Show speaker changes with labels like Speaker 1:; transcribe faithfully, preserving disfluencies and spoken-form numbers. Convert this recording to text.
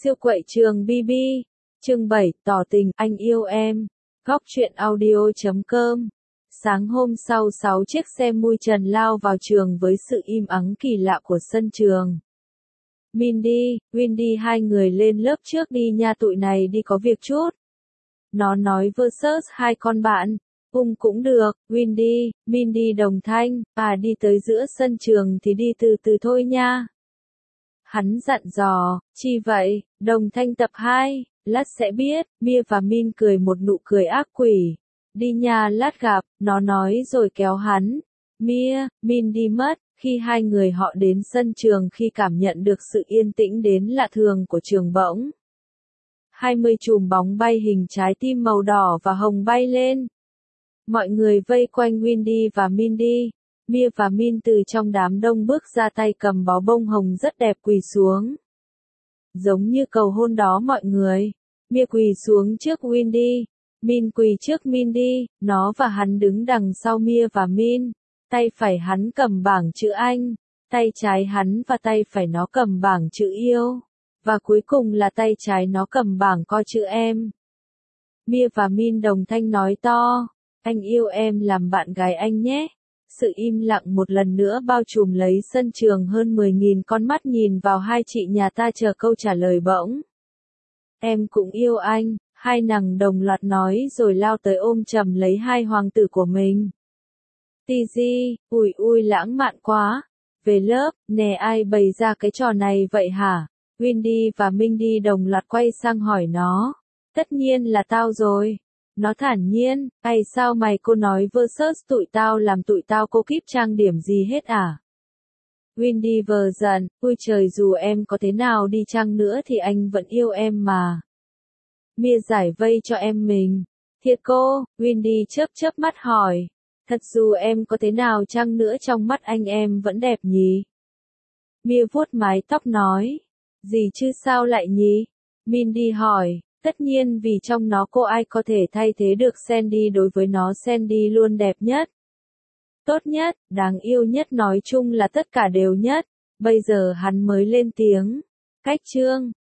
Speaker 1: Siêu quậy trường bi bi. Chương bảy, tỏ tình, anh yêu em. Góc truyện audio chấm com. Sáng hôm sau sáu chiếc xe mui trần lao vào trường với sự im ắng kỳ lạ của sân trường. Mindy, Windy hai người lên lớp trước đi nha, tụi này đi có việc chút. Nó nói versus hai con bạn. Ung cũng được, Windy, Mindy đồng thanh, à đi tới giữa sân trường thì đi từ từ thôi nha. Hắn dặn dò, chi vậy, đồng thanh tập hai, lát sẽ biết, Mia và Min cười một nụ cười ác quỷ. Đi nha, lát gặp, nó nói rồi kéo hắn. Mia, Min đi mất, khi hai người họ đến sân trường khi cảm nhận được sự yên tĩnh đến lạ thường của trường bỗng. hai mươi chùm bóng bay hình trái tim màu đỏ và hồng bay lên. Mọi người vây quanh Windy và Mindy. Mia và Min từ trong đám đông bước ra, tay cầm bó bông hồng rất đẹp quỳ xuống. Giống như cầu hôn đó mọi người. Mia quỳ xuống trước Windy. Min quỳ trước Mindy, nó và hắn đứng đằng sau Mia và Min. Tay phải hắn cầm bảng chữ anh, tay trái hắn và tay phải nó cầm bảng chữ yêu. Và cuối cùng là tay trái nó cầm bảng có chữ em. Mia và Min đồng thanh nói to, anh yêu em làm bạn gái anh nhé. Sự im lặng một lần nữa bao trùm lấy sân trường, hơn mười nghìn con mắt nhìn vào hai chị nhà ta chờ câu trả lời bỗng. Em cũng yêu anh, hai nàng đồng loạt nói rồi lao tới ôm chầm lấy hai hoàng tử của mình. Tizi, ui ui lãng mạn quá. Về lớp, nè ai bày ra cái trò này vậy hả? Windy và Mindy đồng loạt quay sang hỏi nó. Tất nhiên là tao rồi. Nó thản nhiên, ây sao mày cô nói versus tụi tao làm tụi tao cô kíp trang điểm gì hết à? Windy vờ giận, ui trời, dù em có thế nào đi chăng nữa thì anh vẫn yêu em mà. Mia giải vây cho em mình. Thiệt cô, Windy chớp chớp mắt hỏi. Thật dù em có thế nào chăng nữa trong mắt anh em vẫn đẹp nhỉ? Mia vuốt mái tóc nói. Gì chứ sao lại nhỉ? Mindy hỏi. Tất nhiên vì trong nó cô ai có thể thay thế được Sandy, đối với nó Sandy luôn đẹp nhất, tốt nhất, đáng yêu nhất, nói chung là tất cả đều nhất. Bây giờ hắn mới lên tiếng. Cách chương